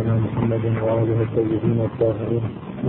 سيدنا محمد وآله الطيبين الطاهرين.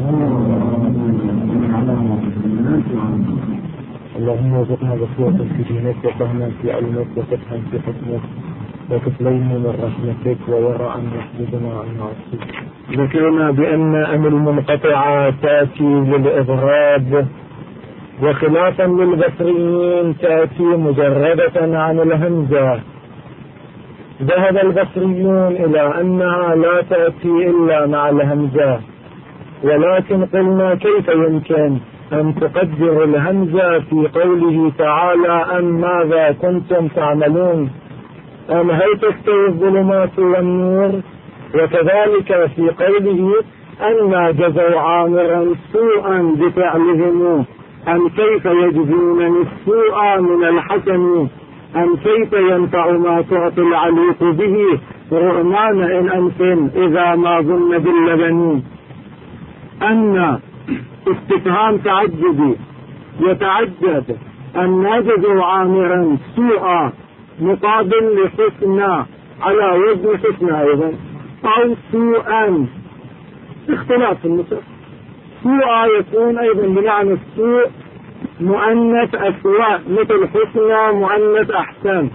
اللهم ارزقنا بصيرة في دينك وفهما في علمك وفتحا في حكمك وكفلين من رحمتك ووراء يحفظنا عن معصيتك. ذكرنا بأن المنقطعة تأتي للإضراب، وخلافا للبصريين تأتي مجردة عن الهمزة. ذهب البصريون إلى أنها لا تأتي إلا مع الهمزة، ولكن قلنا كيف يمكن أن تقدر الهمزة في قوله تعالى أم ماذا كنتم تعملون، أم هل تستوي الظلمات والنور، وكذلك في قوله أن جزوا عامرا سوءا بفعلهم، أم كيف يجزون السوء من الحسن، أم كيف ينفع ما تعطي العليق به رؤمان إن أنف إذا ما ظن باللبن. أن استفهام تعجبي يتعجب أن جزوا عامرا سوءا مقابل لحسنى على وزن حسنى أيضا، أو سوءا اختلاف النسخ. سوءا يكون أيضا بمعنى السوء مؤنث أسواء مثل حسنى مؤنث أحسن.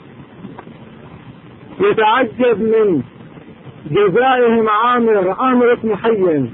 يتعجب من جزائهم عامر اسم حي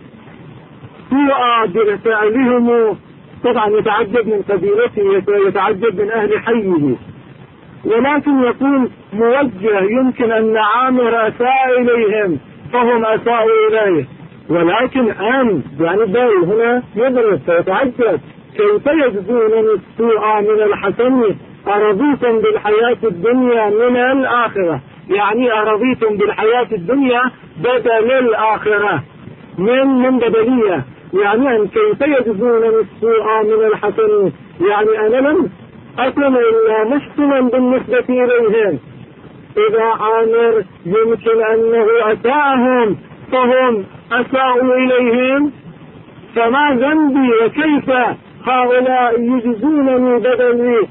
سوءا بفعلهم، طبعا يتعجب من قبيلته، يتعجب من أهل حيه، ولكن يكون موجه، يمكن أن عامر أساء إليهم فهم أساءوا إليه، ولكن يعني بل هنا يدرس فيتعجب كيف يجزون السوء من الحسن، أرضيتم بالحياة الدنيا من الآخرة، يعني أرضيتم بالحياة الدنيا بدل الآخرة من بدلية، يعني أن كيف يجزون السوء من الحسن، يعني أنا لم أكن إلا محسنا بالنسبة إليهم. إذا عامر يمكن أنه أساءهم فهم أساءوا إليهم، فما ذنبي وكيف هؤلاء يجزونني بدل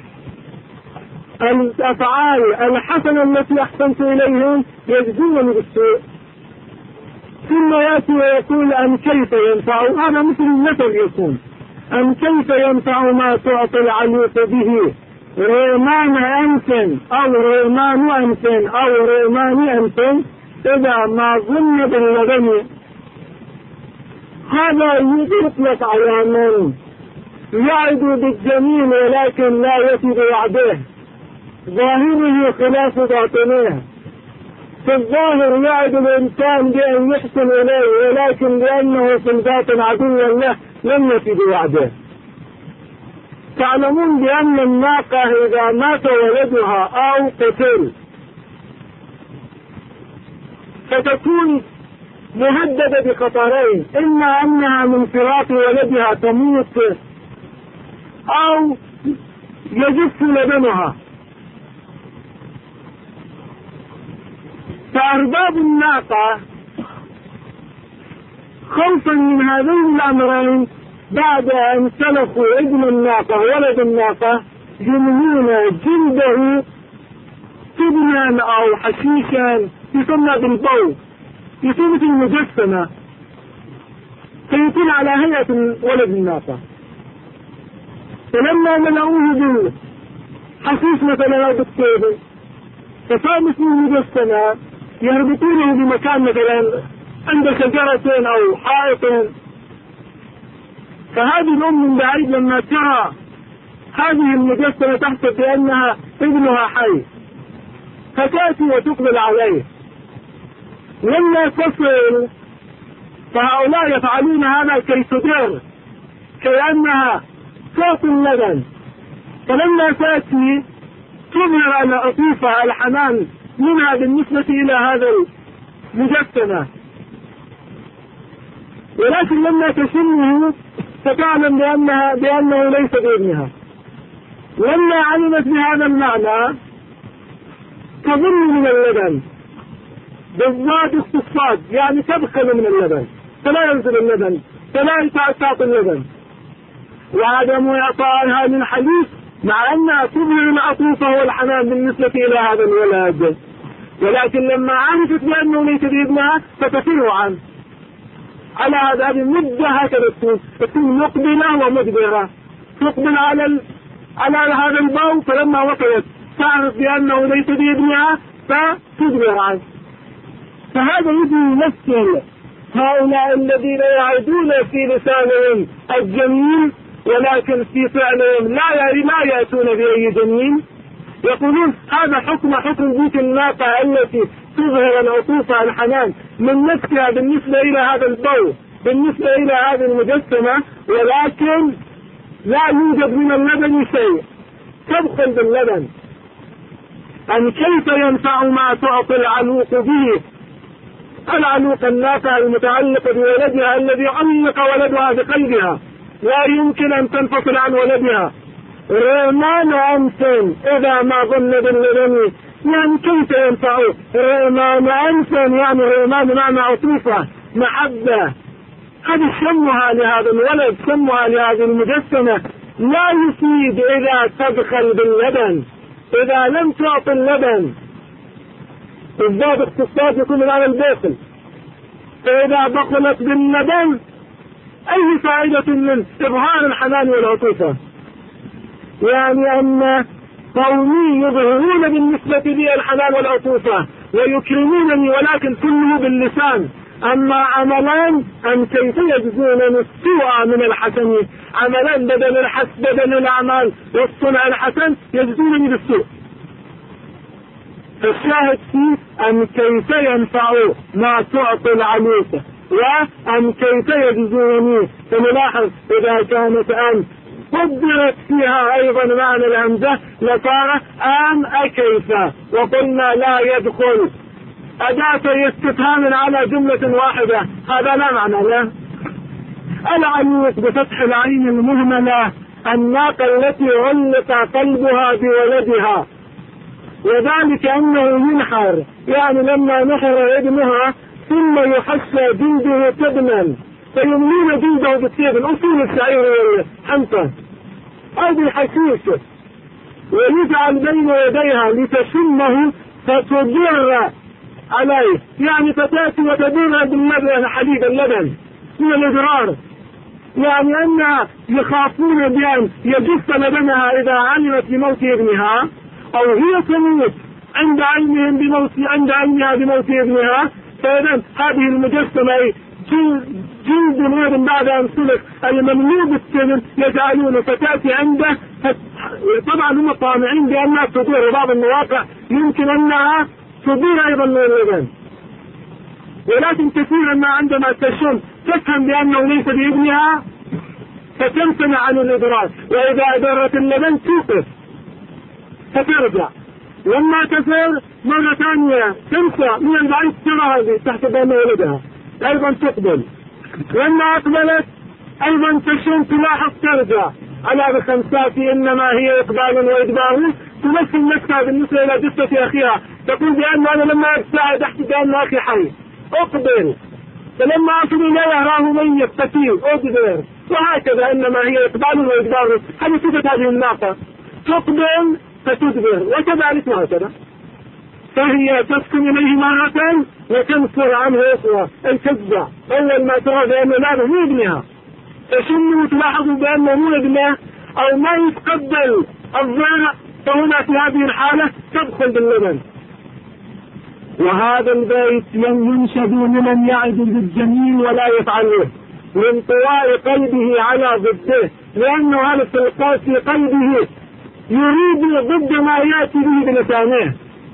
الأفعال الحسنة التي أحسنت إليهم يجزونني بالسوء. ثم يأتي ويقول أم كيف ينفع، هذا مثل المثل يكون أم كيف ينفع ما تعطي العليق به ريمان أنف أو ريمان أنف أو ريمان أنف إذا ما ظن باللبن. هذا يطلق على من يعد بالجميل ولكن لا يفي وعده، ظاهره خلاف باطنه. في الظاهر يعد الإنسان بأن يحسن إليه، ولكن لأنه في الباطن عدو له لم يفي بوعده. تعلمون بأن الناقة إذا مات ولدها أو قتل فتكون مهددة بخطرين، إما أنها من فراق ولدها تموت أو يجف لبنها. فأرباب الناقة خوفا من هذين الأمرين بعد أن سلخوا ابن الناقة ولد الناقة يمنون جلده تبنا أو حشيشا يسمى بالبو، يكون المجسمة، فيكون على هيئة ولد الناقة. فلما ملأوه بالحشيش مثلا أو بالطيب فصار مثل المجسمة، يربطونه بمكان مثلا عند شجرة أو حائط. فهذه الأم من بعيد لما ترى هذه المجسمة تحسب بأنها ابنها حي، فتأتي وتقبل عليه. لما تصل فهؤلاء يفعلون هذا كي تدر كأنها صوت اللبن، فلما تأتي تظهر أن أطيفة الحنان منها بالنسبة إلى هذا المجسمة، ولكن لما تشمه فتعلم بأنه ليس بابنها. لما علمت بهذا المعنى تظن من اللبن بالضاد الصفاد، يعني تبخل من اللبن، فلا ينزل اللبن، فلا تعطي اللبن، وعدم إعطائها من حليب مع أنها تظهر العطوفة والحنان بالنسبة إلى هذا الولد. ولكن لما عرفت بأنه ليس بابنها فتفر عنه. على هذه المدة هكذا تكون مقبلة ومدبرة، تقبل على هذا البو، فلما وصلت تعرف بأنه ليس بابنها فتدبر عنه. فهذا يجي يمثل هؤلاء الذين يعدون في لسانهم الجميل ولكن في فعلهم لا يأتون بأي جميل. يقولون هذا حكم بيت الناقة التي تظهر العطوفة الحنان من نفسها بالنسبة إلى هذا البو، بالنسبة إلى هذه المجسمة، ولكن لا يوجد من اللبن شيء، تدخل باللبن. أن كيف ينفع ما تعطي العلوق به، العلوق الناقة المتعلقة بولدها الذي علق ولدها بقلبها، لا يمكن أن تنفصل عن ولدها. رمان أنف إذا ما ظن باللبن، يعني كيف ينفع رمان أنف؟ يعني رمان معنى عطوفة محبة. هذه شمها لهذا الولد، شمها لهذه المجسمة لا يفيد إذا تدخل باللبن، إذا لم تعطي اللبن. الضابط اختصاص يكون على البخل، فإذا بخلت باللبن أي فائدة من إظهار الحنان والعطوفة؟ يعني أن قومي يظهرون بالنسبة لي الحنان والعطوفة ويكرمونني، ولكن كله باللسان. أما عملان أم كيف يجزونني السوء من الحسن، عملان بدل الأعمال والصنع الحسن يجزونني بالسوء. فالشاهد فيه أم كيف ينفع ما تعطي العلوقة وأم كيف يجزونني. فنلاحظ إذا كانت أم قدرت فيها أيضا معنى الهمزة لصار أم أكيف، وقلنا لا يدخل أداة استفهام على جملة واحدة، هذا لا معنى له. العلوق بفتح العين المهملة الناقة التي علق قلبها بولدها، وذلك أنه ينحر، يعني لما نحر ابنها ثم يحشى جلده تبنا فيملون جلده بالسيف، الأصول الشعير والحنطة أو بالحشيش، ويجعل بين يديها لتشمه فتجر عليه، يعني فتاتي وتدور باللبن حليب اللبن من الإضرار، يعني أنها يخافون بأن يجف لبنها إذا علمت بموت ابنها، أو هي تموت عند علمها بموت ابنها. فإذا هذه المجسمة جلد الابن بعد أن سلك المملوء بالسمن يجعلونه فتاتي عنده، طبعا هم طامعين بأنها تدور، وبعض المواقع يمكن أنها تدور أيضا من اللبن، ولكن كثيرا ما عندما تشم تفهم بأنه ليس بابنها فتمتنع عن الإدراك، وإذا أدرت اللبن توقف فترجع، لما تسير مرة ثانية تنسى من البعيد ترى تحت بين ولدها أيضا تقبل، لما أقبلت أيضا تشم تلاحظ ترجع على بخمسات، إنما هي إقبال وإدبار، تمثل نفسها بالنسبة إلى جثة أخيها، تقول بأن أنا لما أتساعد أحكي بأن أخي حي أقبل، فلما أصل إليه أراه ميت قتيل أقبل، وهكذا إنما هي إقبال وإدبار. هذه صفة هذه الناقة، تقبل فتدبر وكذلك وهكذا، فهي تسكن إليه مرة وتنفر عنه أخرى الكذبة. أول ما ترى بأن لا مو ابنها تشمه تلاحظوا بأنه مو ابنه أو ما يتقبل الضرع، فهنا في هذه الحالة تدخل باللبن. وهذا البيت ينشد لمن يعد بالجميل ولا يفعله من طواء قلبه على ضده، لأنه هذا التلقاء في قلبه يريد ضد ما يأتي به بلسانه.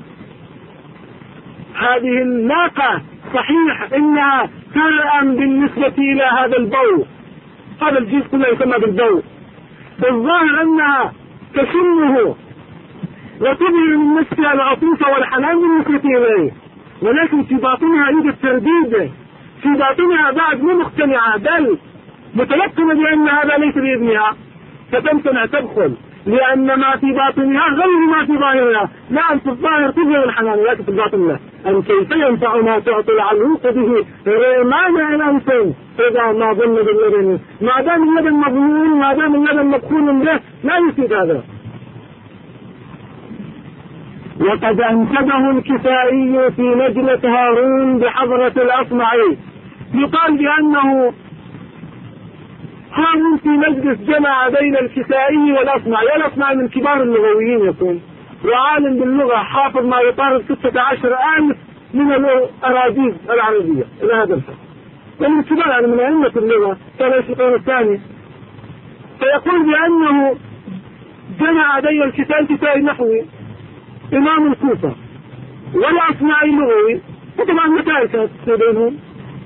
هذه الناقة صحيح إنها ترأم بالنسبة إلى هذا البو، هذا الجيش كله يسمى بالبو، بالظاهر أنها تشمه وتظهر من نفسها العطوفة والحنان بالنسبة إليه، ولكن في باطنها يوجد ترديد، في باطنها بعد مو مقتنعة بل متيقنة بأن هذا ليس بابنها، فتمتنع تدخل، لأن ما في باطنها غير ما في ظاهرها. نعم في الظاهر تظهر الحنان، ولكن في الباطن لا. أن كيف ينفع ما تعطي العلوق به رمان الأنف إذا ما ظن باللبن، ما دام اللبن مظنون، ما دام اللبن مدخول به لا يفيد هذا. وقد أنسبه الكسائي في نجلة هارون بحضرة الأصمعي. يقال بأنه هارون في مجلس جمع بين الكسائي والأصمعي، والأصمعي من كبار اللغويين يكون، وعالم باللغة، حافظ ما يقارب 16,000 من الأراجيز العربية إلى هذا الحد، ومن كبار يعني من أئمة اللغة كان في القرن الثاني. فيقول بأنه جمع بين الكسائي نحوي إمام الكوفة والأصمعي لغوي، وطبعا مسائل كانت بينهم.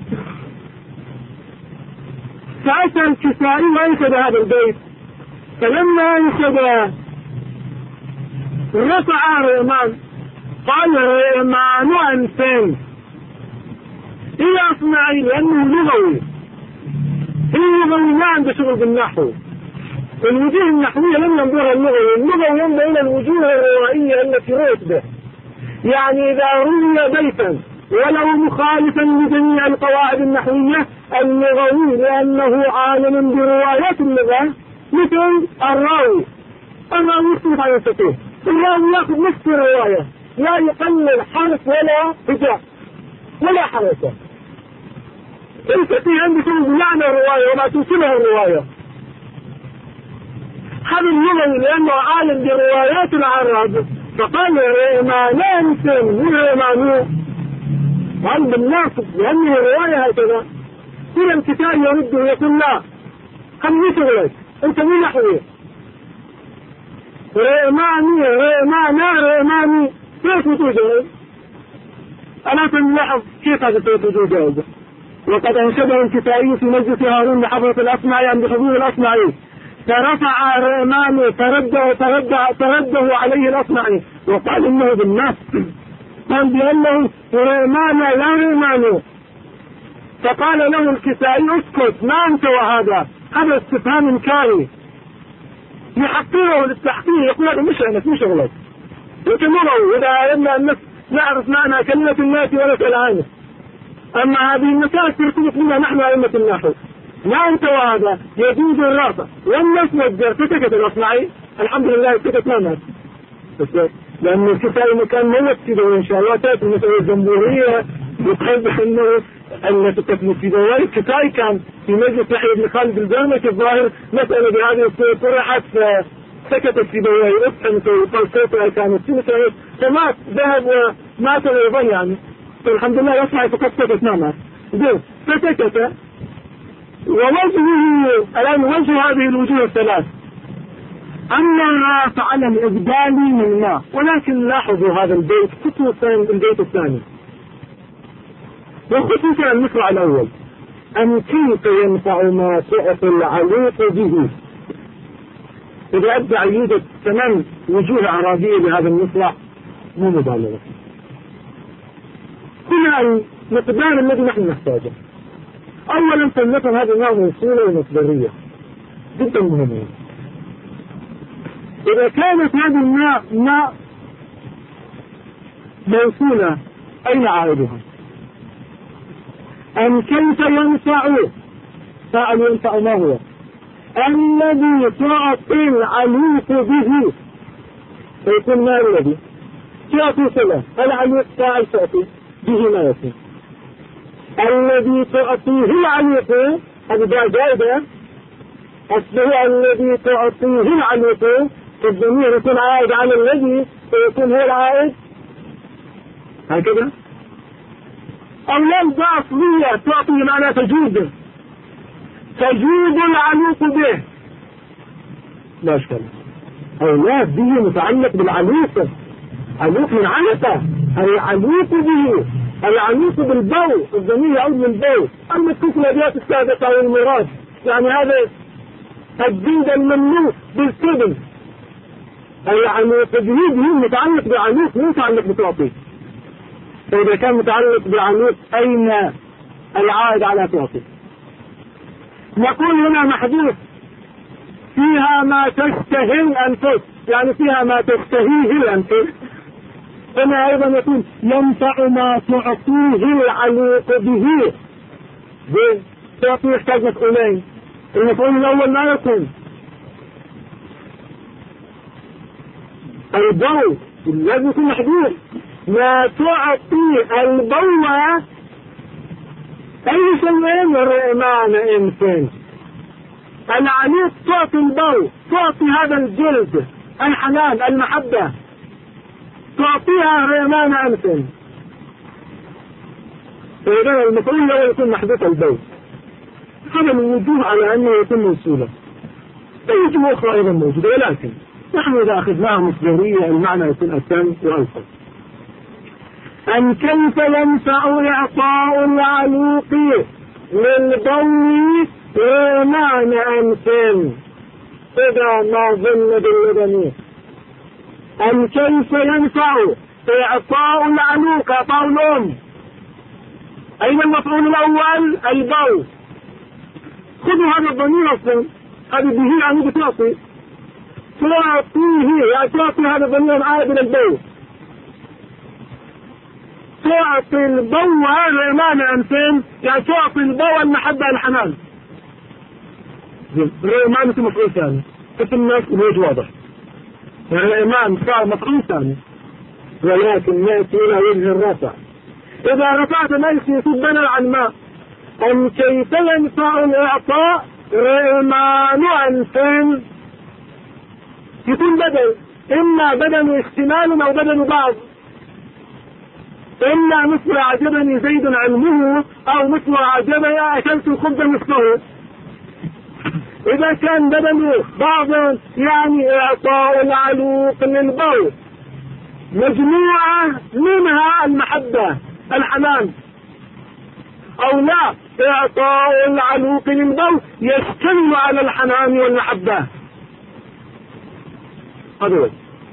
فأتى الكسائي وأنشد هذا البيت، فلما أنشد رفع ريمان، قال ريمان أنفين إلى أصمعي لأنه لغوي، اللغوي ما عنده شغل بالنحو، الوجوه النحوية لم ينظرها اللغوي، اللغوي ينظر إلى الوجوه الروائية التي روت به. يعني إذا روي بيتا ولو مخالفا لجميع القواعد النحوية، اللغوي لأنه عالم بروايات اللغة مثل الراوي يختلف عن الفقيه، الراوي يأخذ نفس الرواية، لا يقلل حرف ولا هجاء ولا حركة. الفقيه عنده شغل بمعنى الرواية وما توصلها الرواية. هذا اللغوي لأنه عالم بروايات العرب، فقال ريمانان من ريمانو، هل بالناصب لأنه الرواية هكذا. كل الكتاب يرده يقول لا، هم يشغلك انت مين نحوي، ريماني كيف توجد؟ أنا تنلاحظ كيف هذا توجد. وقد أنشده الكتابي في مجلس هارون بحضرة الأصمعي عند حضور الأصمعي، فرفع ريمان فرده عليه الأصمعي وقال إنه بالناس، قال بأنه ريمان لا ريمان. فقال له الكسائي اسكت، ما أنت وهذا، هذا استفهام إنكاري يحقره للتحقيق، يقول هذا مش أنك مش غلط، وتمره إذا أردنا أن نعرف معنى كلمة الناس ونسأل عنه. أما هذه المسائل ترتبط بنا نحن أئمة النحو، ما أنت وهذا يجوز الرافع والناس نجر. فسكت الأصمعي، الحمد لله سكت ما مات، لأن الكسائي مكان موكد، وإن شاء الله تأتي المسألة الجمهورية وتحب أنه أن تكتب سيبويه. الكسائي كان في مجلس يحيى بن خالد البرمكي الظاهر مسألة بهذه الصورة طرحت، فسكت السيبويه ابحث وقال صوتها كانت سنة، فمات ذهب ومات أيضا يعني. فالحمد لله يصنع فقط سكت ما مات. فسكت. ووجهه الآن وجه هذه الوجوه الثلاث، أما فعل الإبدالي من ما. ولكن لاحظوا هذا البيت خصوصا البيت الثاني، وخصوصا المقطع الأول، أن كيف ينفع ما تعطي العليق به. إذا أبدع يوجد 8 وجوه عربية لهذا المقطع مو مبالغة. هنا المقدار الذي نحن نحتاجه. أولا فلنفهم هذا النوع موصولة ومصدرية جدا مهمة. إذا كانت هذه الماء موصولة أين عائدها؟ أم كيف ينفع؟ فعل ينفع ما هو؟ الذي تعطي العليق به، فيكون ما الذي تعطي صلة العليق فاعل تعطي به ما يكون. الذي تعطيه العليق هذا جائدة، أصله الذي تعطيه العليق، الضمير يكون عائد على الذي فيكون هو العائد هكذا. اللفظة أصلية تعطي معنى تجود العليق به، لا أشكال. أولاد به متعلق بالعليق، عليق من علقة، العليق به، العليق بالبو، الضمير يعود من البو. أما تكون الأبيات السابقة والمراد، يعني هذا الجلد المملوك بالسبن، العليق به متعلق بعليق مو متعلق بتعطي. فإذا كان متعلق بعليق أين العائد على تعطي؟ نقول هنا محدود فيها ما تشتهي الأنفس، يعني فيها ما تشتهيه الأنفس. هنا أيضا يقول ينفع ما تعطيه العليق به. تعطي يحتاج مفعولين، المفعول الأول ما يكون الضوء لازم يكون محدود. ما تعطي البوة أي شيئين الرئمان إنسان. العليق تعطي البو، تعطي هذا الجلد الحنان المحبة، تعطيها الرئمان إنسان. فإذا المفعول لا يكون محدود البو. هذا من وجوه على أنه يكون موصولا. وجوه أخرى أيضا موجودة، ولكن نحن إذا أخذناها مصدرية المعنى يكون أتم وألطف. أن كيف ينفع إعطاء العلوق للبول رئمان أنسان إذا ما ظل باللبنين. أن كيف ينفع إعطاء العلوق، إعطاء الأم. أين المفعول الأول؟ البول. خذوا هذا الضمير أصلا، هذه به يعني بتعطي، تعطيه يعني تعطي هذا الضمير عائد إلى البول. تعطي البوة رئمان أنسان يعني تعطي البوة المحبة الحنان. رئمان اسم مفعول ثاني، اسم الناس الوجه واضح. الرئمان صار مفعول ثاني، ولكن يأتي إلى وجه الرفع. إذا رفعت نفسي يكون بدل عن ما. أن كيف ينفع الإعطاء رئمان أنسان يكون بدل، إما بدل احتمال أو بدل بعض. إلا مثل أعجبني زيد علمه، أو مثل أعجبني أكلت الخبز مثله. إذا كان بدل بعض يعني إعطاء العلوق للبول مجموعة منها المحبة الحنان، أو لا إعطاء العلوق للبول يشتمل على الحنان والمحبة. هذا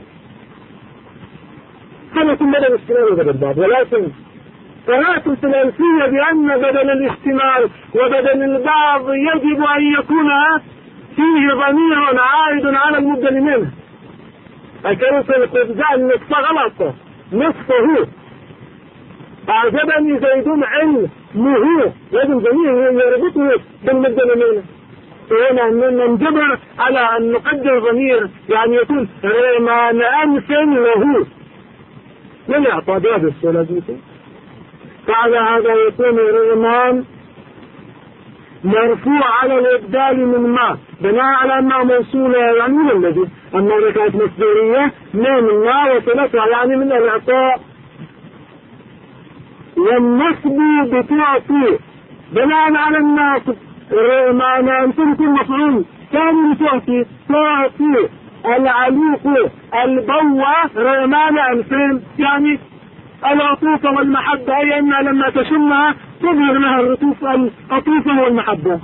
يكون بدل الاستمال وبدل البعض. ولكن فهاتوا في الألفية بأن بدل الاستمال وبدل البعض يجب أن يكون فيه ضمير عائد على المبدل منه. أكرس القفزاء النصف غلط، نصفه. أعجبني زيد علمه، لازم ضمير يربطه بالمبدل منه. هنا ننجبر على أن نقدر ضمير يعني يكون رئمان أنسان له من يعطى بهذا السؤال. فعلى هذا يكون الرئمان مرفوع على الإبدال من ما، بناء على أنه موصولة يعني من الذي أما إذا كانت مصدرية من ما وصلتها يعني من الإعطاء. والنصب بتعطي بناء على الناصب الرئمان أنسان يكون مفعول ثاني بتعطي، تعطي العلوق البوة رئمان أنسان يعني العطوفة والمحبة، أي أنها لما تشمها تظهر لها العطوفة والمحبة.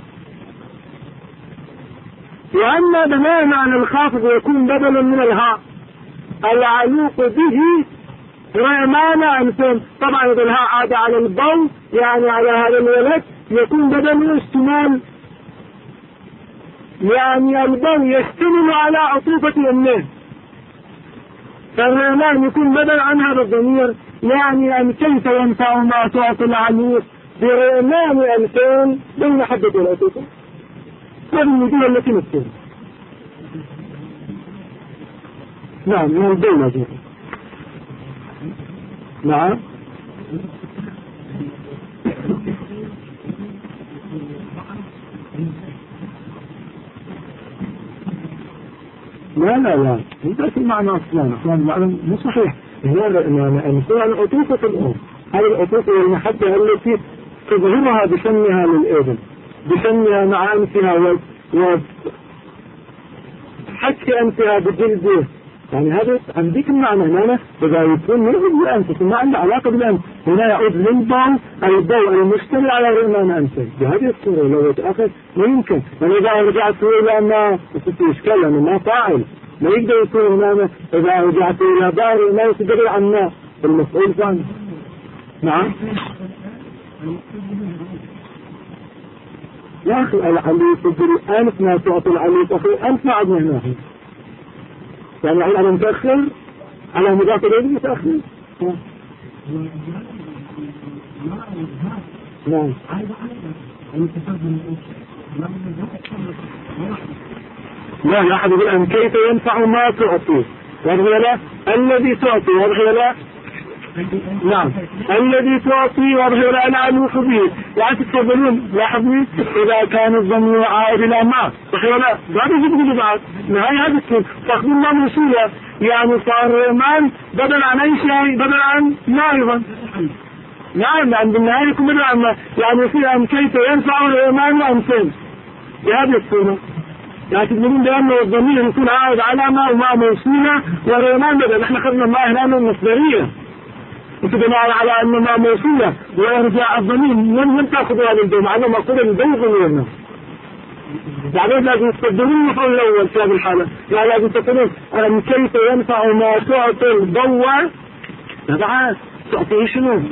وأما بناء على الخافض يكون بدلا من الهاء العلوق به رئمان أنسان. طبعا إذا الهاء عاد على البو يعني على هذا الولد يكون بدل من الاشتمال، يعني البو يشتمل على عطوفة أمه، فالرئمان يكون بدل عن هذا الضمير. يعني أن كيف ينفع ما تعطي العلوق برئمان أنسان بالمحبة والعطوفة. هذه الوجوه التي نذكرها. نعم من البو موجود. نعم لا ذاك المعنى أصلا المعنى مو صحيح. هو أنسان عطوفة الأم، هذه العطوفة والمحبة التي تظهرها بشمها للابن، بشمها مع أنفها وحكي أنفها بجلده. يعني هذا عندك المعنى هنا إذا يكون يعود بالأنف ما عنده علاقة بالأنف، هنا يعود للبو البو المشتمل على رئمان أنفه بهذه الصورة. لو يتأخذ ما يمكن، يعني إذا رجعت إلى ما في إشكال لأنه ما فاعل ما يقدر يكون هنا. إذا رجعت إلى بار ما يتدري عنا المسؤول عنه. نعم يا أخي العليق بالأنف ما تعطي العليق أخي أنف ما عدنا هنا يعني على متأخر على مضاف إليه متأخر. نعم لا أحد يقول أن كيف ينفع ما تعطي والغلاء الذي تعطي والغلاء نعم الذي تعطي والغلاء العلوق به. يعني تتفضلون لاحظوا إذا كان الضمير عائد إلى ما والغلاء بعد يجب بعد نهاية هذا الكلام تأخذون ما موصولة يعني صار ريمان بدل عن أي شيء بدل عن ما أيضا. نعم عند النهاية يكون بدل عن ما يعني يصير أن كيف ينفع الريمان وأمثال بهذه الصورة. يعني تقولون بأن الضمير يكون عائد على ما وما موصولة والريمان بدل. نحن خذنا ما هنا من المصدرية وتبنى على أن ما موصولة ويرجع الضمير من تأخذ هذا الضمير مع أنه مقول الضمير ضميرنا. يعني لازم يستخدمون المفعول الأول في هذه الحالة. يعني لازم تقولون أن كيف ينفع ما تعطي الضوء طبعا تعطي شنو؟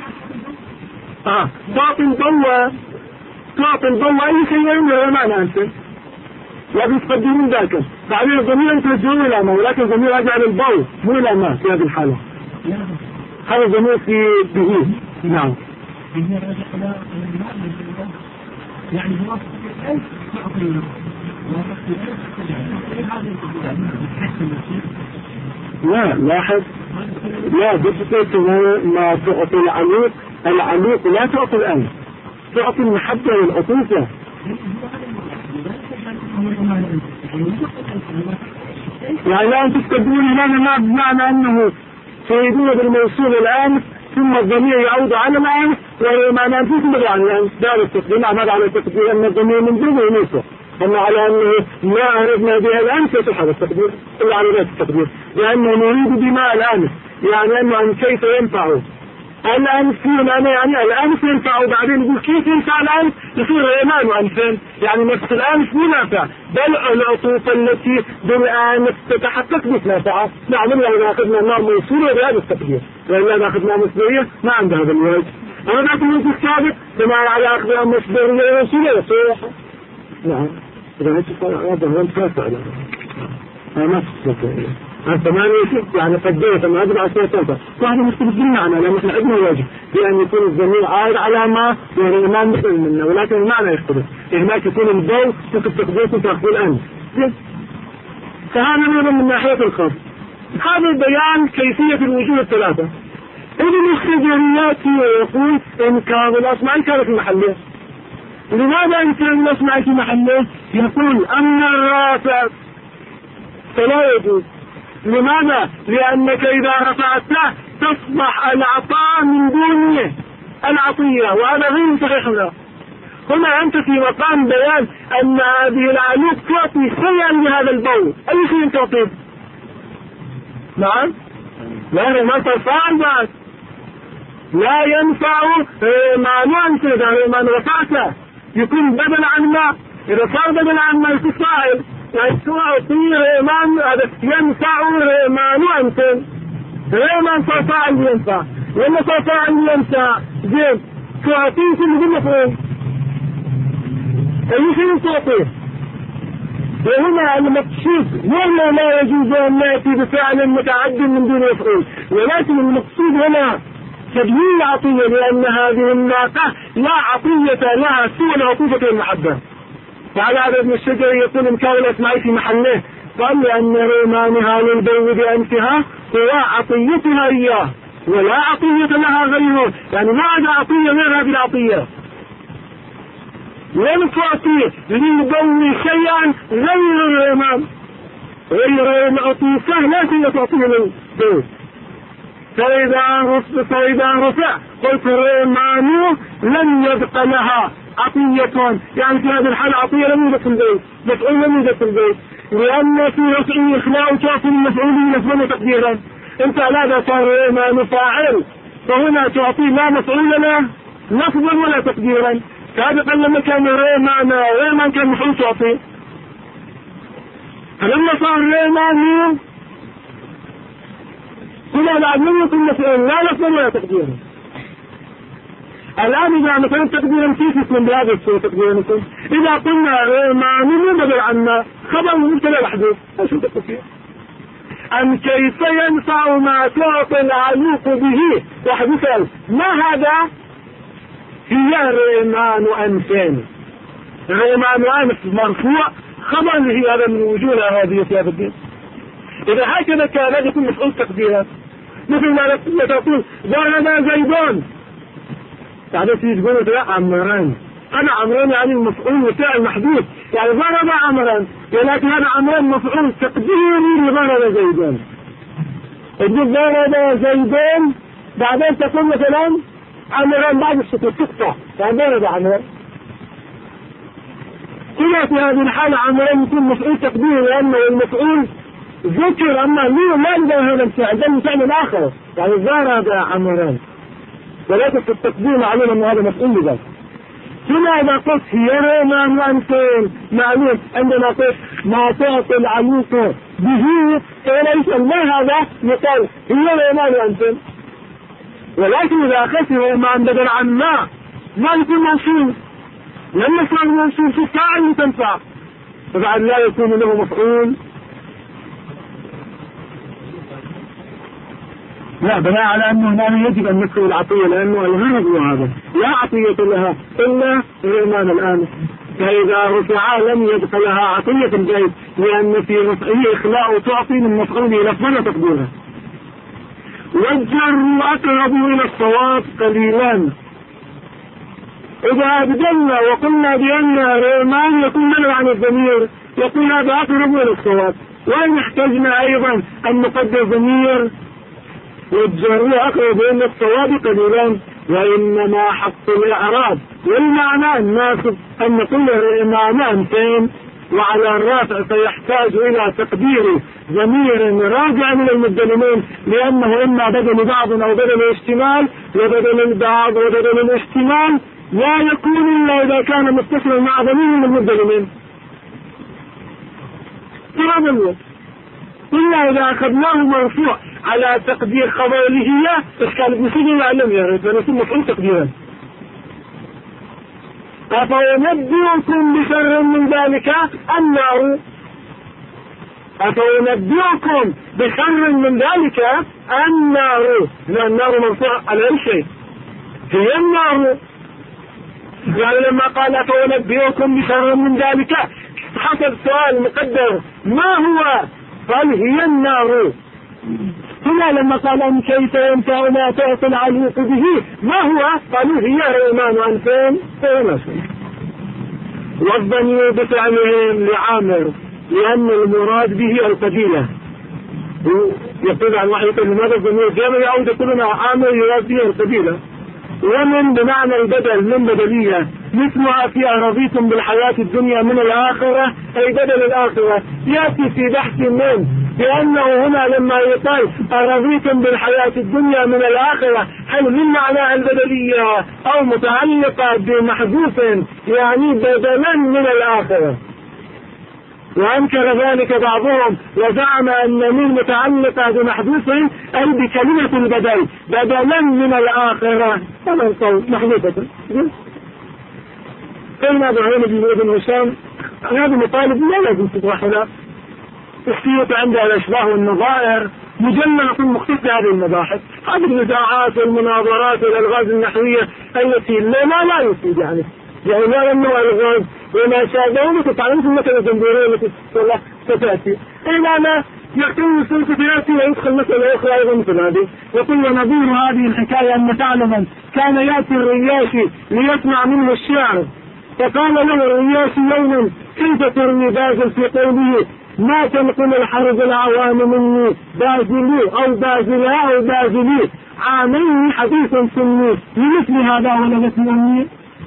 تعطي الضوء أي شيء ولا معنى أنت لازم تقدمون ذاك. بعدين الضمير أنت تجوه إلى ما ولكن الضمير راجع للضوء مو إلى ما في هذه الحالة. هذا الضمير في به. نعم يعني لا لاحظ لا بس ما تعطي العلوق لا تعطي الآن تعطي المحبة والعطوفة. يعني لا أنت تقدمون هنا ما بمعنى أنه تريدون بالموصول الآن ثم الضمير يعود على الآن ومعنى أنفسهم يعني الآن دار التقديم أعمل على التقدير أن الضمير من دونه ونوصل أما على أنه ما أردنا بها الآن ستحدث التقدير إلا على ذات التقدير لأنه نريد بما الآن يعني أنه أن كيف ينفعه الآن في معنى يعني الآن ينفع وبعدين يقول كيف ينفع الآن يصير إيمان وأنفين يعني نفس الآن مو نافع بل العطوف التي بالآن تتحقق مش نافعة. نعم إذا أخذنا النار موصولة بهذا التقدير وإلا إذا أخذنا مصدرية ما عند هذا الوجه. أنا ذاك الوجه السابق بما على أخذنا مصدرية موصولة صحيح. نعم إذا هيك هذا هو الفاسع ما تستطيع ثمانية يعني قدية ما أدري عشان تنفع وهذا مختلف بالمعنى لأن احنا عندنا واجب بأن يكون الضمير عائد على ما والإمام مثل منه ولكن المعنى يختلف. هناك يكون الضوء تكون تقديته تأخذ الآن فهذا أيضا من ناحية الخاص. هذا البيان كيفية الوجوه الثلاثة. ابن الخزريات يقول إنكار الأسماء كانت في محله. لماذا إنكار الأسماء في محله؟ يقول أن الرافع فلا يجوز. لماذا؟ لأنك إذا رفعته تصبح العطاء من دونه العطية وهذا غير صحيح له. هنا أنت في مقام بيان أن هذه العلوق تعطي شيئا لهذا الضوء أي شيء تعطيه. نعم لا ما ترفع بعد لا ينفع ما ننفذ ما رفعته يكون بدل عن ما إذا صار بدل عن ما يتصاعد يعني تعطي ريمان هذا ينفع ريمان وأنتم ريمان صفاع ينفع لما صفاع ينفع زين تعطيه كل ذي مفعول أي شيء تعطيه. وهنا المقصود ولا لا يجوز أن نأتي بفعل متعد من دون مفعول ولكن المقصود هنا تبيين العطية لأن هذه الناقة لا عطية لها سوى العطوفة المحبة. فعلى هذا ابن الشجر يقول إنكار الأسماء في محله قال لأن ريمانها للبو بأنفها هو عطيتها إياه ولا عطية لها غيره يعني ما عدا عطية غير هذه العطية. لم تعطي للبو شيئا غير الريمان غير العطيفة لكن تعطيه للبو. فإذا رفع قلت الريمان لم يبق لها عطية يعني في هذه الحالة عطية لم يوجد في البيت مفعول لم يوجد في البيت لأن في رفعه إخلاء تعطي المفعولين لفظا تقديرا. انت لا صار ريمان فاعل فهنا تعطي لا مفعول له لفظا ولا تقديرا. سابقا لما كان ريمان كان مفعول تعطي فلما صار ريمان هنا لم يكن مفعول لا لفظا ولا تقديرا. الآن إذا مثلا تقديرا كيف يكون بهذا الصورة تقديرا يكون إذا قلنا ما نبدل عنا خبر مبتدا محذوف ايش تقول أن كيف ينفع ما تعطي العلوق به واحد يسأل ما هذا هي ريمان أنفين ريمان أنف مرفوع خبر هي هذا من وجوه هذه في هذا الدين إذا هكذا كان هذا يكون مفعول تقديرا، مثل ما تقول ضرب زيدان، بعدين تيجي تقول لا عمران، أنا عمران يعني المفعول بتاعي محدود، يعني ضرب عمران، ولكن هذا عمران مفعول تقديري لضرب زيدان. تقول ضرب زيدان، بعدين تقول مثلا عمران بعد السكوت تقطع، يعني ضرب عمران. كلا في هذه الحالة عمران يكون مفعول تقديري لأنه المفعول ذكر، أما لا يبقى هذا الفعل، ده الفعل الآخر، يعني ضرب عمران، ولكن في التقدير معلوم أن هذا مفعول بذلك. هنا إذا قلت هي ريمان وأنتم، معلوم عندما قلت ما تعطي العليق به فليس ما هذا يقال هي ريمان وأنتم، ولكن إذا أخذته ما بدل عن ما يكون موصول، لما صار موصول في فاعل تنفع، فبعد لا يكون له مفعول. لا، بناء على أنه لا يجب أن ندخل العطية، لأنه الغرض هذا لا عطية لها إلا الإيمان الآن، فإذا رفع لم يدخلها عطية البيت، لأن في رفعه إخلاء تعطي من مفعوله لفظا تقديرها. والجر أقرب إلى الصواب قليلا. إذا أبدلنا وقلنا بأن ريمان يكون منع عن الضمير، يكون هذا أقرب إلى الصواب، وإن احتجنا أيضا أن نقدر ضمير والجر أقرب إلى الصواب قليلا، وإنما حق الإعراب والمعنى الناسب أن نقول معنى أنتين، وعلى الرافع فيحتاج إلى تقدير ضمير راجع من المدلمين، لأنه إما بدل بعض أو بدل اشتمال، وبدل البعض وبدل الاحتمال لا يكون إلا إذا كان متصلا مع ضمير من المدلمين، إلا إذا أخذناه مرفوع على تقدير خبره هي إشكال ابن سجن يعلم يا ريت فنسمى مفعول تقديرا. أفينبئكم بشر من ذلك النار، أفينبئكم بشر من ذلك النار، لأن النار مرفوع على أي شيء، هي النار. يعني لما قال أفينبئكم بشر من ذلك حصل سؤال مقدر ما هو؟ قال هي النار. هنا لما قال أن كيف ينفع ما تعطي العليق به ما هو؟ قالوا هي ريمان وأنفين فينسوا. والضمير بفعلهم لعامر، لأن المراد به القبيلة. يقول عن وحي لماذا الضمير جامع يعود كلنا عامر يراد به القبيلة. ومن بمعنى البدل من بدلية مثلها في أراضيكم بالحياة الدنيا من الآخرة، أي بدل الآخرة. يأتي في بحث من لأنه هنا لما يقال أراضيكم بالحياة الدنيا من الآخرة، هل من معنى البدلية أو متعلقة بمحذوف يعني بدلا من الآخرة؟ وأنكر ذلك بعضهم وزعم أن من متعلقة بمحذوف أي بكلمة البدل بدلا من الآخرة، هذا القول محذوفة. قلنا ابراهيم بن هشام هذا مطالب لا لازم تطرح هنا. السيوط عندها الأشباه والنظائر مجلدة مختصة هذه المباحث، هذه النزاعات والمناظرات والألغاز النحوية التي لا يفيد يعني لا يمنع الغاز وما شابه وتتعلم في المثل الجمهورية التي ستأتي. إلا يحتوي السلسة يأتي ويدخل مسألة أخرى أيضا مثل هذه. يقول ونظير هذه الحكاية أن ثعلبا كان يأتي الرياشي ليسمع منه الشعر، فقال له الرياشي يوما كيف ترمي بازل في قوله ما تنقل الحرب العوام مني بازلي أو بازلا أو بازلي عامين حديث سني لمثل هذا ولدت أمي.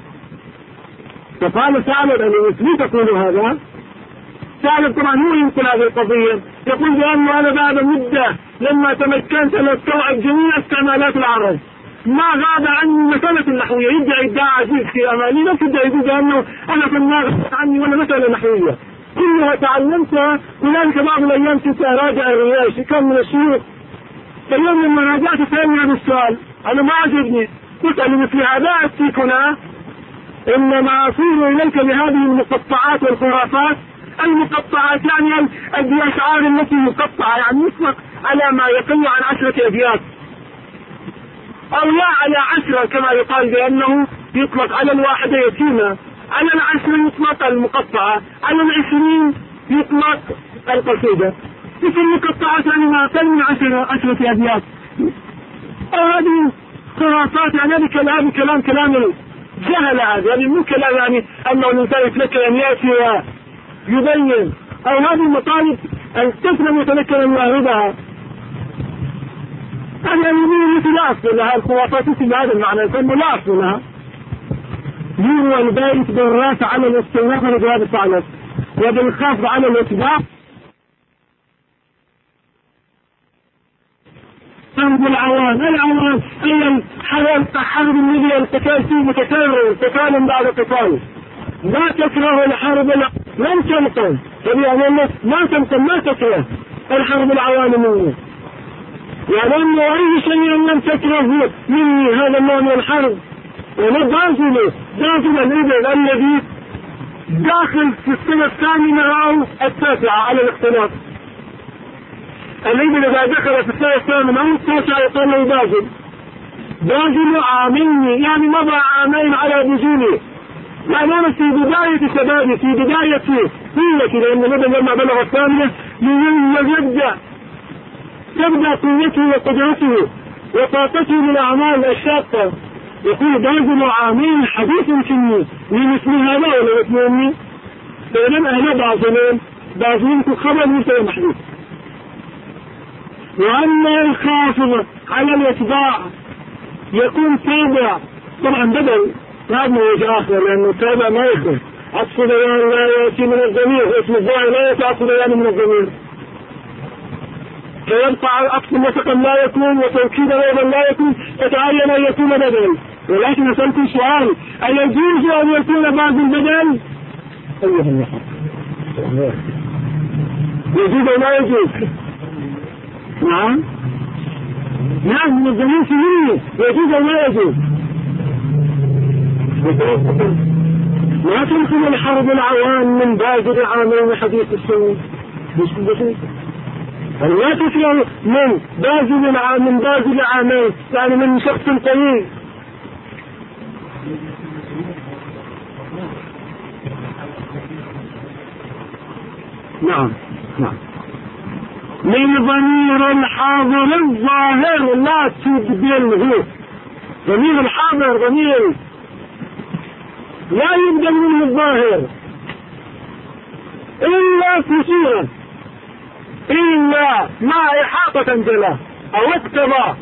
فقال ثعلب لمثلي تقول هذا؟ ثعلب طبعا هو ينقل هذه القضية، يقول بأنه أنا بعد مدة لما تمكنت أن أستوعب جميع استعمالات العرب ما غاب عن مسألة النحوية، يدعي ادعاء عزيز في أماني، لا تدعي بأنه أنا كان غاب عني ولا مسألة نحوية كلها تعلمتها. هنالك بعض الأيام كنت أراجع الرياشي كان من الشيوخ، فاليوم لما راجعت سألني هذا السؤال أنا ما عجبني، قلت مثل هذا أتيكنا إنما أصير إليك بهذه المقطعات والخرافات. المقطعات يعني الأشعار التي مقطعة يعني يطلق على ما يقل عن 10 أبيات أو لا على 10 كما يقال بأنه يطلق على الواحدة يتيمة، على 10 يطلق المقطعة، على 20 يطلق القصيدة. يكون مقطعات يعني ما أقل من 10 أبيات. هذه خرافات، يعني هذا كلام الجهل، هذا يعني مو كلام يعني أنه الإنسان يتذكر أن يأتي ويبين، أو هذه المطالب الطفل يتذكر أن يعرضها. يعني مثل لا أصل لها الخرافات مثل هذا المعنى، يسمى لا أصل لها. هو البائس بالراس على الاستغراق من جواب الثعلب وبالخفض على الاتباع. حرب العوام أي حرب الذي القتال فيه متكرر، قتال بعد قتال. لا تكره الحرب لم تنقل، يعني ما تنقل، ما تكره الحرب العوالمية، يعني أنه أي شيء لم تكره مني هذا النوع من الحرب. داخل الإبل الذي داخل في السنة الثامنة أو التاسعة على الاختلاف. الإبل إذا دخل في السنة الثامنة أو التاسعة يقول له باجل عامين، يعني مضى عامين على بجوله، يعني أنا في بداية شبابي، في بداية قوتي، لأن الإبل لما بلغ الثامنة تبدأ قوته وقدرته وطاقته للأعمال الشاقة. يقول باجل عامين حديث كني لمثل هذا ولا مثل أمي، فإذن أهلا باجلين خبر مثل محدود. وأما الخافض على الإتباع يكون تابع، طبعا بدل هذا وجه آخر، لأنه التابع ما يكون عطف بيان لا يأتي من الضمير، اسم الضائع لا يأتي عطف بيان من الضمير، فيبقى عطف مطلقا لا يكون، وتوكيدا أيضا لا يكون، يتعين أن يكون بدل. ولكن أسألكم سؤال، أيجوز أن يكون بعض البدل؟ أيها النحو يجوز أو لا يجوز؟ نعم من الضمير في مني، يجوز أو لا يجوز؟ لا تنقل الحرب العوام من بادر عامين حديث السنة، لا تنقل من بادر عامين، يعني من شخص طويل. نعم من ضمير الحاضر الظاهر لا تبدله. ضمير الحاضر ضمير لا يبدل منه الظاهر إلا كثيرا، إلا مع إحاطة جلا أو اكتبا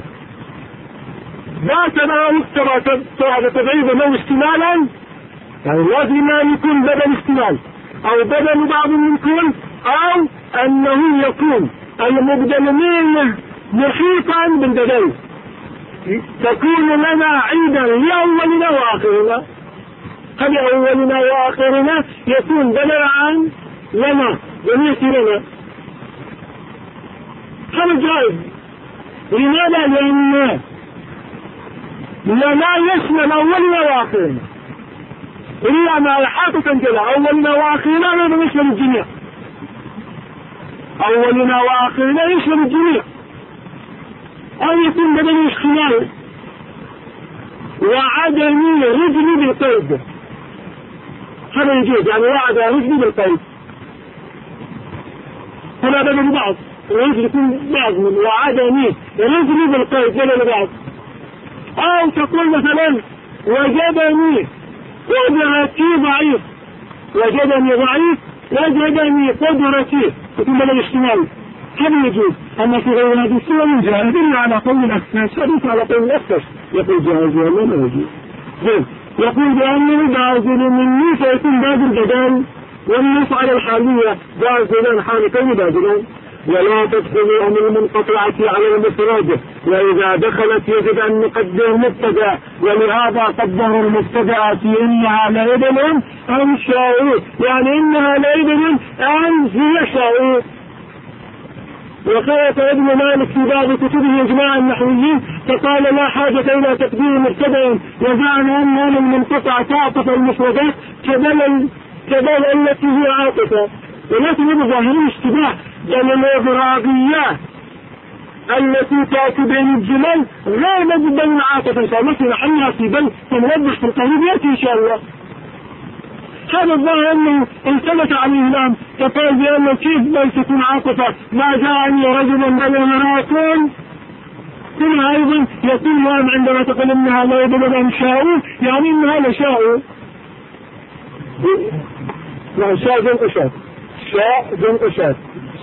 ذات ما يكتبا تبعيدا أو استمالا، يعني لازم أن يكون بدل استمال أو بدل بعض من كل، أو أنه يكون المبدل منه محيطا بالبدل، تكون لنا عيدا لأولنا وآخرنا. قبل أولنا وآخرنا يكون بدل عن لنا وليس لنا، هذا جائز. لماذا؟ لأن لنا يشمل أولنا وآخرنا، إلا ما إحاطة جلا أولنا وآخرنا لا يشمل الجميع، أولنا وآخرنا يشمل الجميع، أو يكون بدل اشتمال وعدم رجل بالقيد، هذا يجوز، يعني وعد رجل بالقيد، هذا بدل بعض، الرجل يكون بعض من وعدم رجل بالقيد بدل بعض. أو تقول مثلا وجدني قدرتي ضعيف، وجدني ضعيف وجدني قدرتي، يكون بدل اشتمال، هذا يجوز. أما في غير هذه السورة من جائز إلا على قول الأكثر، حديث على قول الأكثر يقول جائز ولا لا يجوز. يقول بأنه بازل مني فيكون بازل بدل، والنص على الحالية بازلان حالتين بازلان. ولا تدخل من المنقطعة على المفرد، وإذا دخلت يجب أن نقدر مبتدأ، ولهذا قدر المبتدأ في إنها لإبل أم شاء، يعني إنها لإبل أم هي شاء. وقال ابن مالك في بعض كتبه إجماع النحويين فقال لا حاجة إلى تقدير مبتدأ، وزعم أن المنقطع تعطف المفردات كبل التي هي عاطفة، ولكن هذا ظاهر اشتباه، بل الإضرابية التي تأتي بين الجمل غير موجود بين العاطفة، إن شاء الله في محلها في بل سنوضح في القريب يأتي إن شاء الله. هذا الظاهر أنه التمس على الإسلام فقال بأنه كيف بل تكون عاطفة ما جاءني رجل بل امرأة. ثم أيضا يقول وهم عندما تقول إنها لا يبلغ أن شاءوا يعني إنها لشاءوا. لا شاء جن أشاد شاء جن أشاد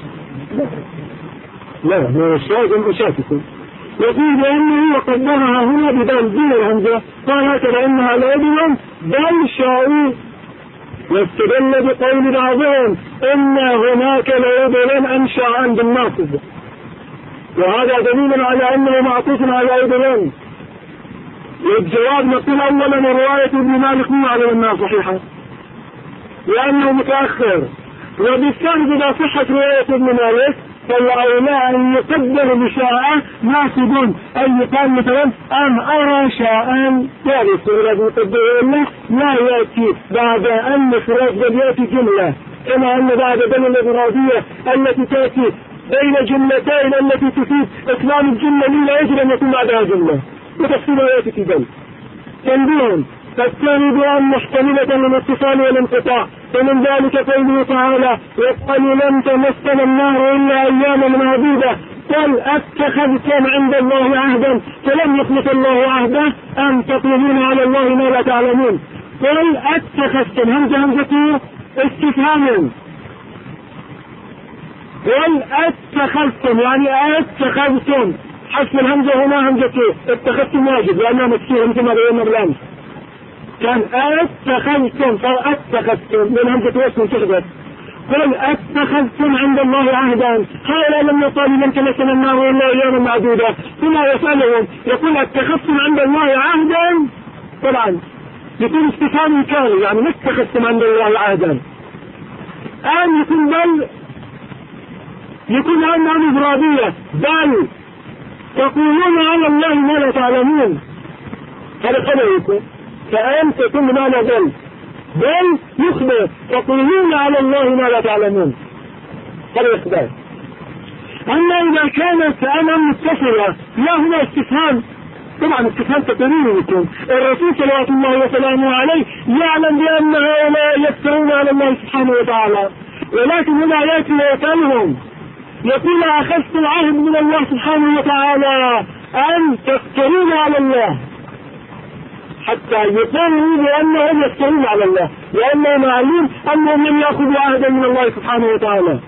لا هو شاء جن أشاد يقول بأنه وقدرها هنا بدل دين الهمزة قال هكذا إنها لا يبلغ بل شاءوا. واستدل بقول بعضهم إن هناك لا يبلغ أن شاء بالناصب وهذا دليل على أنه معطوف على يبلغ. والجواب نقول أولا رواية ابن مالك مو على الناس صحيحة لأنه متأخر وبالتالي إذا صحت رواية ابن مالك فالأولى أن يقدر بشاء ناصب أي يقال مثلا أن أرى شاء يعرف الذي يقدره له لا يأتي بعد أن مفرد بل يأتي جملة كما أن بعد بل الإبرازية التي تأتي بين جملتين التي تفيد إتمام الجملة لا يجب أن يكون بعدها جملة وتفصيل آيات في بل. تنبيه فالثاني بأن محتملة للاتصال والانقطاع ومن ذلك قوله تعالى وقال لم تمسنا النار إلا أياما معدودة قل أتخذتم عند الله عهدا فلم يخلف الله عهده أم تقولون على الله ما لا تعلمون. قل أتخذتم همزة استفهام قل أتخذتم يعني أتخذتم حسب الهمزة هنا همزة اتخذتم واجب لأنها مكسورة مثل ما بينا بالأمس كان أتخذتم فأتخذتم من همزة واسم تخذت. قل أتخذتم عند الله عهدا هؤلاء لم يقالوا لم تمسنا النار إلا أياما معدودة ثم يسألهم يقول أتخذتم عند الله عهدا طبعا يكون استفهام كامل يعني ما اتخذتم عند الله عهدا أن يكون بل يكون أنها إفرادية بل تقولون على الله ما لا تعلمون هذا خبر يكون فأنت تكون ما لا بل يخبر تقولون على الله ما لا تعلمون هذا إخبار. أما إذا كانت أنا متصلة لا هنا استفهام طبعا استفهام تقريري يكون الرسول صلوات الله وسلامه عليه يعلم بأن هؤلاء يفترون على الله سبحانه وتعالى ولكن هنا يأتي ويسألهم يقول أخذت العهد من الله سبحانه وتعالى أن تفترون على الله حتى يقولوا بأنهم يفترون على الله لأنهم معلوم أنهم لم يأخذوا عهدا من الله سبحانه وتعالى.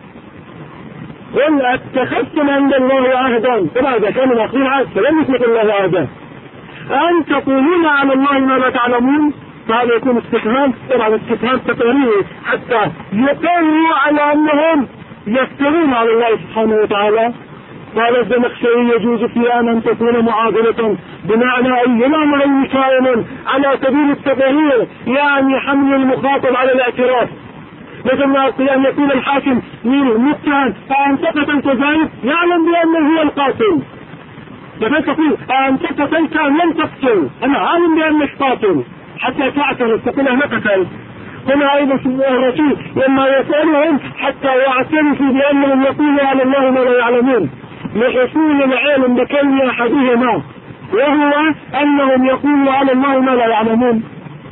قل اتخذتم عند الله عهدا طبعا إذا كانوا مأخذين عهد فلم يخلق الله عهدا أن تقولون على الله ما لا تعلمون فهذا يكون استفهام طبعا استفهام تقريري حتى يقولوا على أنهم يفترون على الله سبحانه وتعالى. قال الزمخشري يجوز فيها أن تكون معادلة بمعنى أي الأمرين كائن على سبيل التقرير يعني حمل المخاطب على الاعتراف مثل ما أن يكون الحاكم متهم فأنت قتلت زايد يعلم بأنه هو القاتل مثل تقول أنت قتلت لم تقتل أنا عالم بأنك قاتل حتى تعترف تقول أنا قتلت. هنا أيضا الرسول لما يسألهم حتى يعترفوا بأنهم يقولوا على الله ما لا يعلمون لحصول العلم بكلمة أحدهما وهو أنهم يقولوا على الله ما لا يعلمون.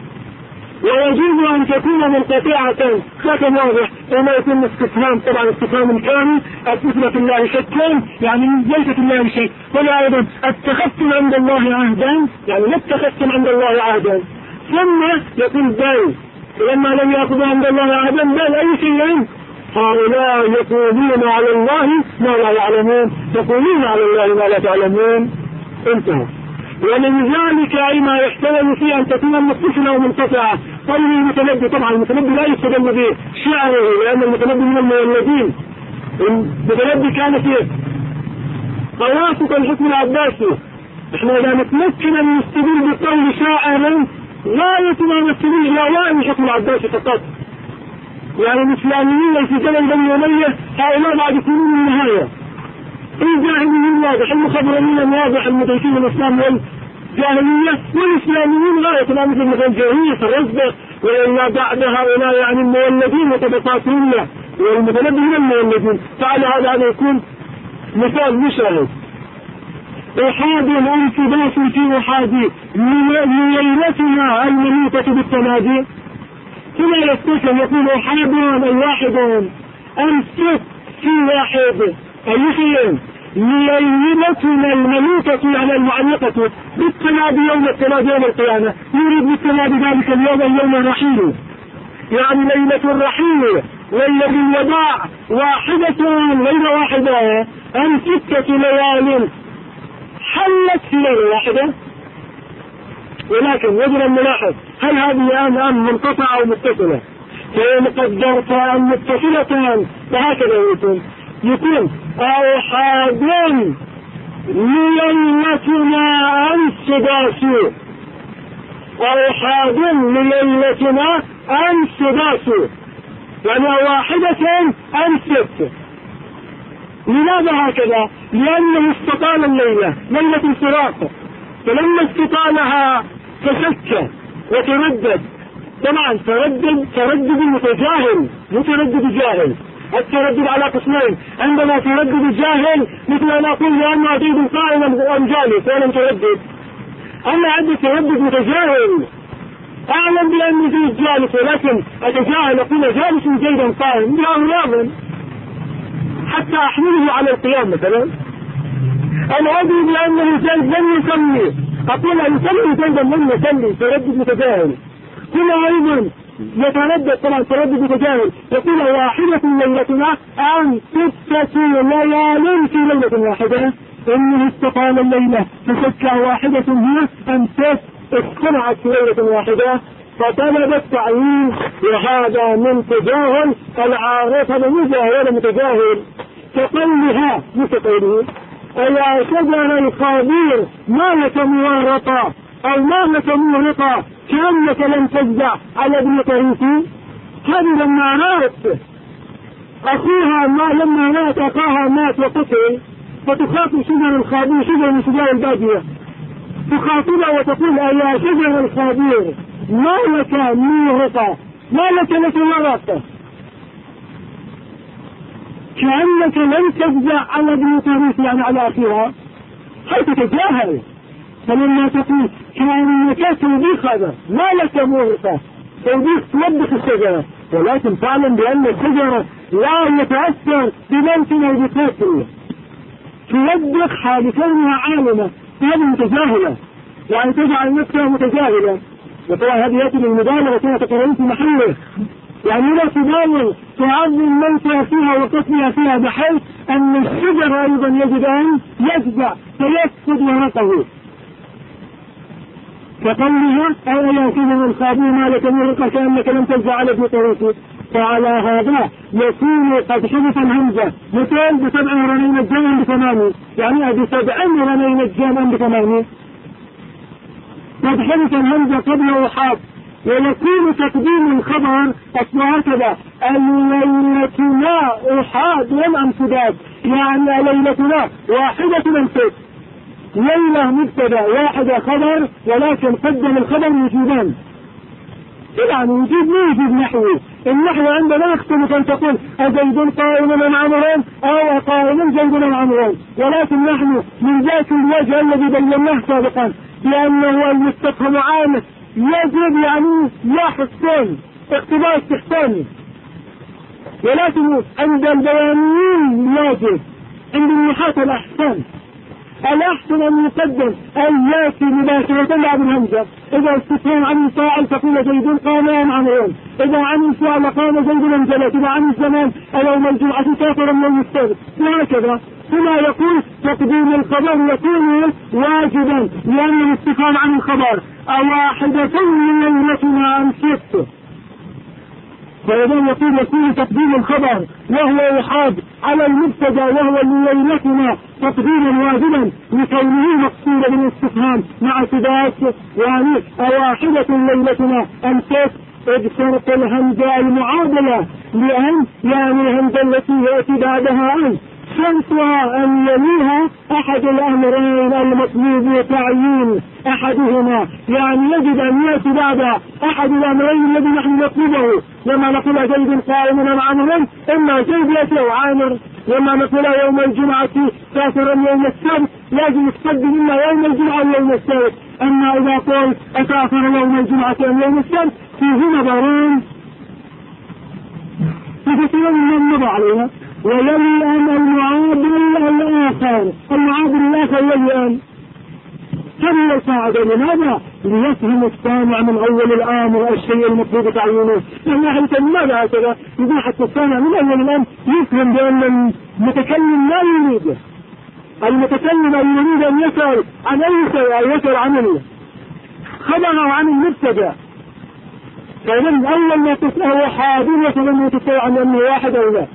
ويجب أن تكون منقطعة خاتم واضح وما يكون استفهام طبعا استفهام كامل أثبت الله شكا يعني ليست الله شيء. هنا أيضا اتخذتم عند الله عهدا يعني لا اتخذتم عند الله عهدا ثم يقول بل لما لم يأخذوا عند الله عهدا بل أي شيء هؤلاء يقولون على الله ما لا يعلمون يقولون على الله ما لا تعلمون انتهى. ولذلك أي ما يحتمل فيه أن تكون متصلة ومنقطعة قال المتنبي طبعا المتنبي لا يستدل به شعره لأن المتنبي من المولدين المتنبي كان فيه توافق الحكم العباسي احنا إذا نتمكن أن نستدل بقول شاعر لا يتم نستدل إلى وائل الحكم العباسي فقط يعني الإسلاميين في زمن بني أمية هؤلاء بعد يكونون النهاية الجاهليين واضح المخبرين واضح المدرسين الإسلام والجاهلية والإسلاميين لا يتم مثل الجاهلية الرزبة وإلا بعد هؤلاء يعني المولدين وطبقاتهم والمتنبي من المولدين فعلى هذا يكون مثال مشاهد. أحادي الانتباس في أحادي ليلتنا المميتة بالتنادي ثم يستسلم يقول أحد أي واحد أمسك في واحد أي شيء ليلتنا الملوكة على المعلقة بالتناد يوم التناد يوم القيامة. يريد بالتناد ذلك اليوم الرحيل، يعني ليلة الرحيل، ليلة الوداع واحدة، ليلة واحدة أم 6 ليال حلت في ليلة واحدة. ولكن يجب أن نلاحظ هل هذه الآن منقطعة أو متصلة؟ فإن قدرت أن متصلة فهكذا يكون أحد ليلتنا أم السداس، أحد ليلتنا أم السداس، يعني واحدة أم 6. لماذا هكذا؟ لأنه استطال الليلة، ليلة الفراق، فلما استطالها تشك وتردد. طبعا تردد متجاهل، متردد جاهل. التردد على قسمين، عندما تردد جاهل مثل أن أقول لأنه أجيب قائما أم جالس ولم تردد. أما عند تردد متجاهل أعلم بأنه جيد جالس ولكن أتجاهل أقول جالس جيدا قائم، لا لازم حتى أحمله على القيام مثلا. أنا أدري بأنه جيد لم يسمي، أقول أن يسمي جيدا لم يسمي، تردد متجاهل. ثم أيضا يتردد، طبعا تردد متجاهل، يقول واحدة ليلتنا أم 6 ليال في ليلة واحدة. إنه استقال الليلة فشك واحدة هي أم 6 اصطنعت في ليلة واحدة، فطلب التعيين، وهذا من تجاهل العارف المجاهل متجاهل. كقولها متقوله أيا شجر الخابير ما لك مورطا أو ما لك مورطا كأنك لم تجزع على ابن طريقي. هذه لما مات أخوها، ما لما مات أخاها مات وقتل، فتخاطب شجر الخابير، شجر من شجار البادية، تخاطبها وتقول أيا شجر الخابير ما لك مورطا، ما لك ورطة كأنك لم تجزع على ابن طريقي، يعني على أخيها، هل تتجاهل؟ فلما تقول كأنك توبيخ، هذا ما لك مورطة، توبيخ توبخ الشجرة، ولكن تعلم بأن الشجرة لا يتأثر بموتنا وبقتله، توبخ حال كونها عالمة. هذه متجاهلة، يعني تجعل نفسها متجاهلة. وطبعا هذه يأتي بالمبالغة كما تقرأون في محله، يعني لا تبالغ تعظم موتها فيها وقتلها فيها، بحيث أن الشجر أيضا يجب أن يجزع فيسقط ورقه. كقولها أولا شجر الخابير ما لك مورطة كأنك لم تجزع على ابن طريقي. فعلى هذا يكون قد حدث الهمزة مثل ب7 رنين الجمع ب8، يعني ب7 رنين الجمع ب8 قد حدث الهمزة قبل وحاط. ويكون تقديم الخبر هكذا الليلتنا أحاد أم سداد، يعني ليلتنا واحدة أم 6. ليلة مبتدا واحدة خبر، ولكن قدم الخبر وجودان. طبعا وجود لا يوجد نحوي، النحو عندنا يختلف أن تقول أزيد قائم من عمران أو قائم زيد من عمران، ولكن نحن من ذات الوجه الذي بيناه سابقا لأنه المستفهم عام يجب يعني يحسن اقتضاء استحساني، ولكن عند البيانيين يجب، عند النحاة الأحسن أن يقدم أن يأتي مباشرة بعد الهمزة. إذا استفهم عن الفاعل تقول زيد قام أم عمران، إذا عن الفعل قام زيد انجلت، إذا عن الزمان يوم الجمعة كافرا يوم السبت، وهكذا. ثم يقول تقديم الخبر يكون واجبا لأن الاستفهام عن الخبر واحدة من ليلتنا أم 6. فإذا يكون تقديم الخبر وهو يحاد على المبتدا وهو ليلتنا تقديما واجبا لكونه مقصودا بالاستفهام مع سداس، يعني واحدة ليلتنا أم 6. إذ شرط الهمزة المعادلة لأن، يعني الهمزة التي يأتي بعدها أن شرطها أن يليها أحد الأمرين المطلوب تعيين أحدهما، يعني يجب أن يأتي بعد أحد الأمرين الذي نحن نطلبه. لما نقول زيد قائم أم عامر، إما زيد يأتي أو عامر. لما نقول يوم الجمعة كافرا يوم السبت، لازم تقدم إما يوم الجمعة أو يوم السبت. أما إذا قلت أكافر يوم الجمعة أو يوم السبت فيه نظرين، مثلا من مضى عليها، ويلي أن المعادل الآخر يلي أن كم القاعدة. لماذا؟ ليفهم السامع من أول الآن الشيء المطلوب تعيينه. من ناحية لماذا هكذا؟ يقول حتى السامع من أول الآن يفهم بأن المتكلم لا يريده. المتكلم يريد أن يسأل عن أي شيء، أو يسأل عن خبره عن المبتدأ. فإذن أول ما تسأل حاضر فلما تسأل عن أنه واحد أو لا.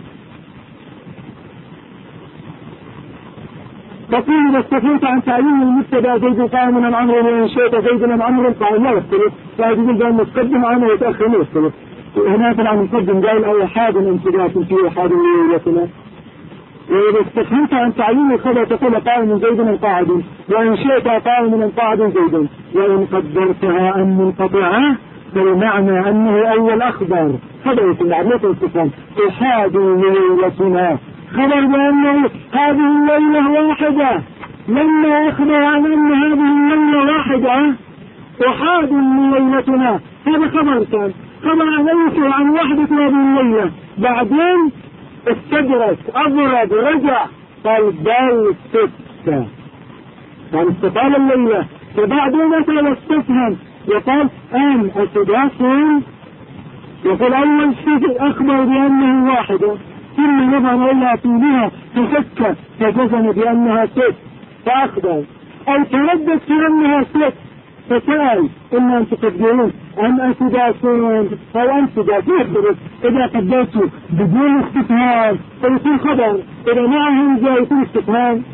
تقول إذا استفيت عن تعيين المبتدأ زيد قائم من عمرو وإن شئت زيد من عمرو قائم لا يختلف، فيجب بأن نتقدم عنه ويتأخر لا يختلف. هناك عن نقدم قال أو أحد انتداس في أحد ليلتنا. وإذا استفيت عن تعيين الخبر تقول قائم زيد من قاعد، وإن شئت قائم من قاعد زيد، وإن قدرتها أن منقطعة فالمعنى أنه أول أخبر خبر في العملية الاستفهام أحد ليلتنا، خبر بأنه هذه الليلة واحدة. لما أخبر عن أن هذه الليلة واحدة أحد ليلتنا، هذا خبر كان خبر عن وحدة هذه الليلة. بعدين استدرك أضرب رجع قال بل ستة، قال استطال الليلة. فبعدين أتى استفهم وقال أن أتداخل، يقول أول شيء أخبر بأنه واحدة، ثم نظر إلى طولها فشك فجزم بأنها ست فأخبر، أو تردد في أنها ست فسأل إما أن تقدرون أم أتداخلون أو أن تداخلون. إذا قدرت بدون استفهام فيكون خبر، إذا معهم جاء يكون استفهام.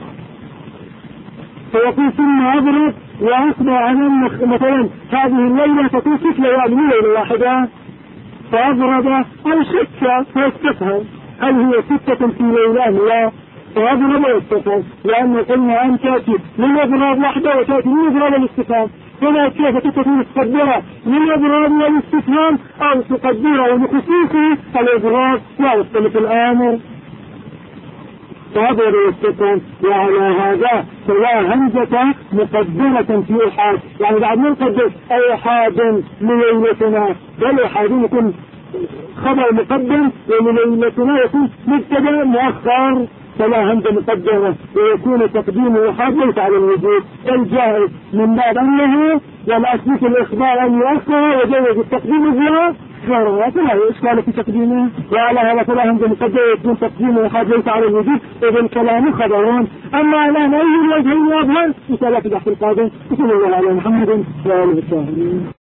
فيقول ثم أضرب وأخبر عن أن مثلا هذه الليلة تكون ست ليالي ليلة واحدة، فأضرب أو شك فيستفهم هل هي ستة في ليلان؟ لا، فأضرب ويستفهم، لأنه قلنا أن تأتي للإضراب وحده وتأتي للإضراب والاستفهام. هنا كيف تكون تقدرها للإضراب والاستفهام أو تقدرها لخصوصه الإضراب لا يختلف الأمر. فأضرب والاستفهام. وعلى هذا فلا همزة مقدرة في أحد، يعني بعد ما نقدر أي أحد ليلتنا، بل أحد يكون خبر مقدم وليلتنا يكون مبتدأ مؤخر، فلا همزة مقدمة ويكون تقديم أحد ليس على الوجود الجائز من باب أنه والأسلك الإخبار أن يؤخر وجوز التقديم بها فلا إشكال في تقديمه. وعلى هذا فلا همزة مقدمة يكون تقديم أحد ليس على الوجود إذن الكلام خبرون. أما الآن أي الوجهين يظهر إن شاء الله في البحث القادم. صلى الله على محمد وآله وصحبه.